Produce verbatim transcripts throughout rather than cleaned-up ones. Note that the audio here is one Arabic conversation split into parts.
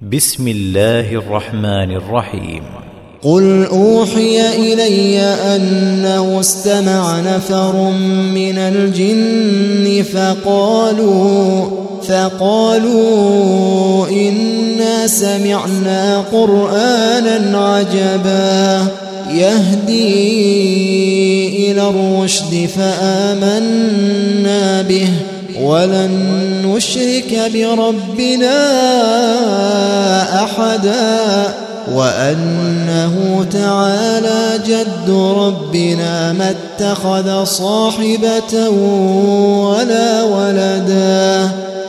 بسم الله الرحمن الرحيم. قل أوحي إلي أنه استمع نفر من الجن فقالوا فقالوا إنا سمعنا قرآنا عجبا يهدي إلى الرشد فآمنا به ولن نشرك بربنا أحدا وأنه تعالى جد ربنا ما اتخذ صاحبة ولا ولدا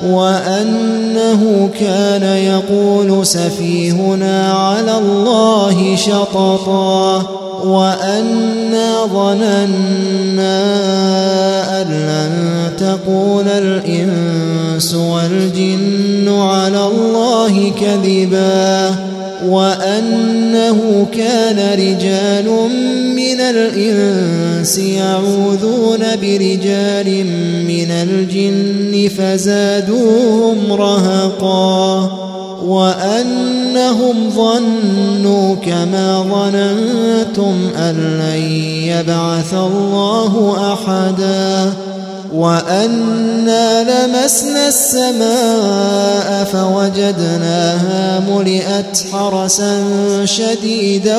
وأنه كان يقول سفيهنا على الله شططا وأنا ظننا أن لن تقول الإنس والجن على الله كذبا وأنه كان رجال من الإنس يعوذون برجال من الجن فزادوهم رهقا وأنهم ظنوا كما ظننتم أن لن يبعث الله أحدا وأنا لمسنا السماء فوجدناها ملئت حرسا شديدا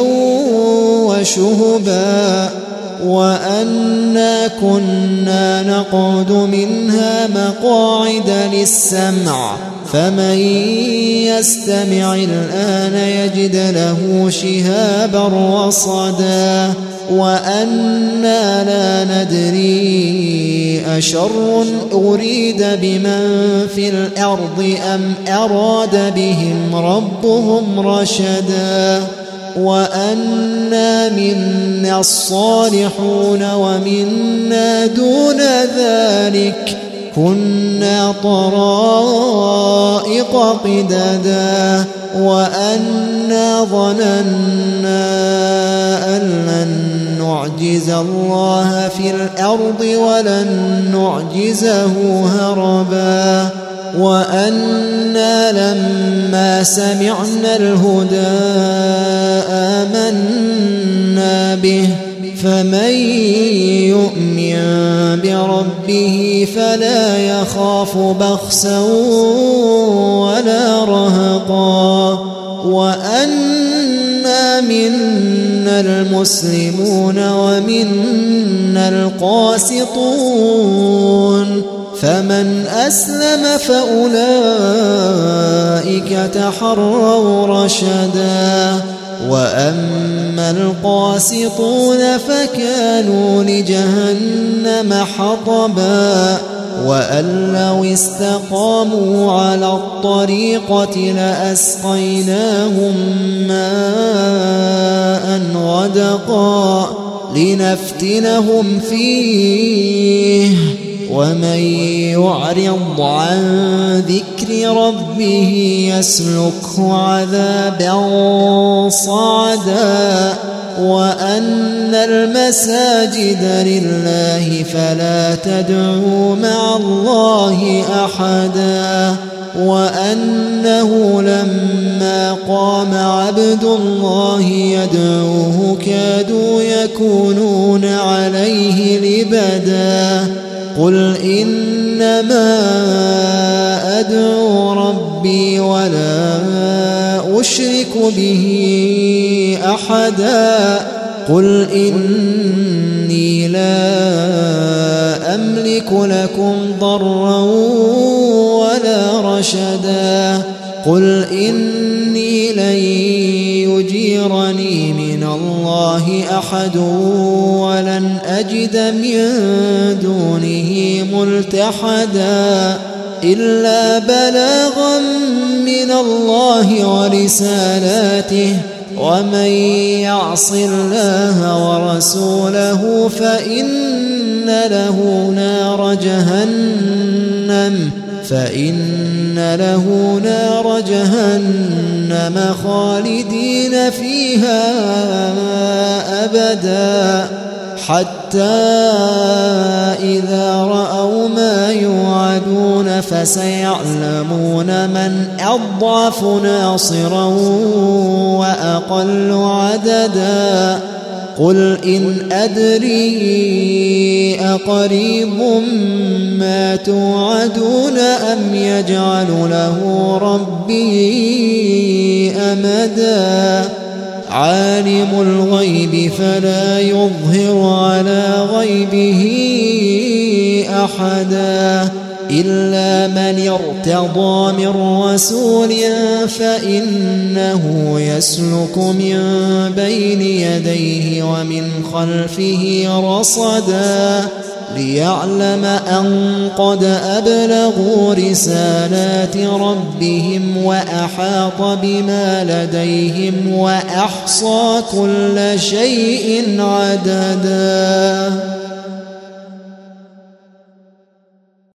وشهبا وأنا كنا نقعد منها مقاعد للسمع فمن يستمع الآن يجد له شهابا رصدا وأنا لا ندري أشر أريد بمن في الأرض أم أراد بهم ربهم رشدا وأنا منا الصالحون ومنا دون ذلك كنا طرائق قددا وأنا ظننا أن لن نعجز الله في الأرض ولن نعجزه هربا وأنا لما سمعنا الهدى آمنا به فمن يؤمن بربه فلا يخاف بخسا ولا رهقا وأنا منا المسلمون ومنا القاسطون فمن أسلم فأولئك تحروا رشدا وأما القاسطون فكانوا لجهنم حطبا وأن لو استقاموا على الطريقة لأسقيناهم ماء غدقا لنفتنهم فيه ومن يعرض عن ذكر ربه يسلكه عذابا صعدا وأن المساجد لله فلا تدعوا مع الله أحدا وأنه لما قام عبد الله يدعوه كادوا يكونون عليه لبدا قل إنما أدعو ربي ولا أشرك به أحدا قل إني لا أملك لكم ضرا ولا رشدا قل إني لن يجيرني من الله أحد ولن أجد من دونه ملتحدا إلا بلاغا من الله ورسالاته ومن يعص الله ورسوله فإن له نار جهنم فإن له نار جهنم خالدين فيها أبدا حتى إذا رأوا ما يوعدون فسيعلمون من أضعف ناصرا وأقل عددا قل إن أدري أقريب ما توعدون أم يجعل له ربي أمدا عالم الغيب فلا يظهر على غيبه أحدا إلا من ارتضى من رسول فإنه يسلك من بين يديه ومن خلفه رصدا ليعلم أن قد أبلغوا رسالات ربهم وأحاط بما لديهم وأحصى كل شيء عددا.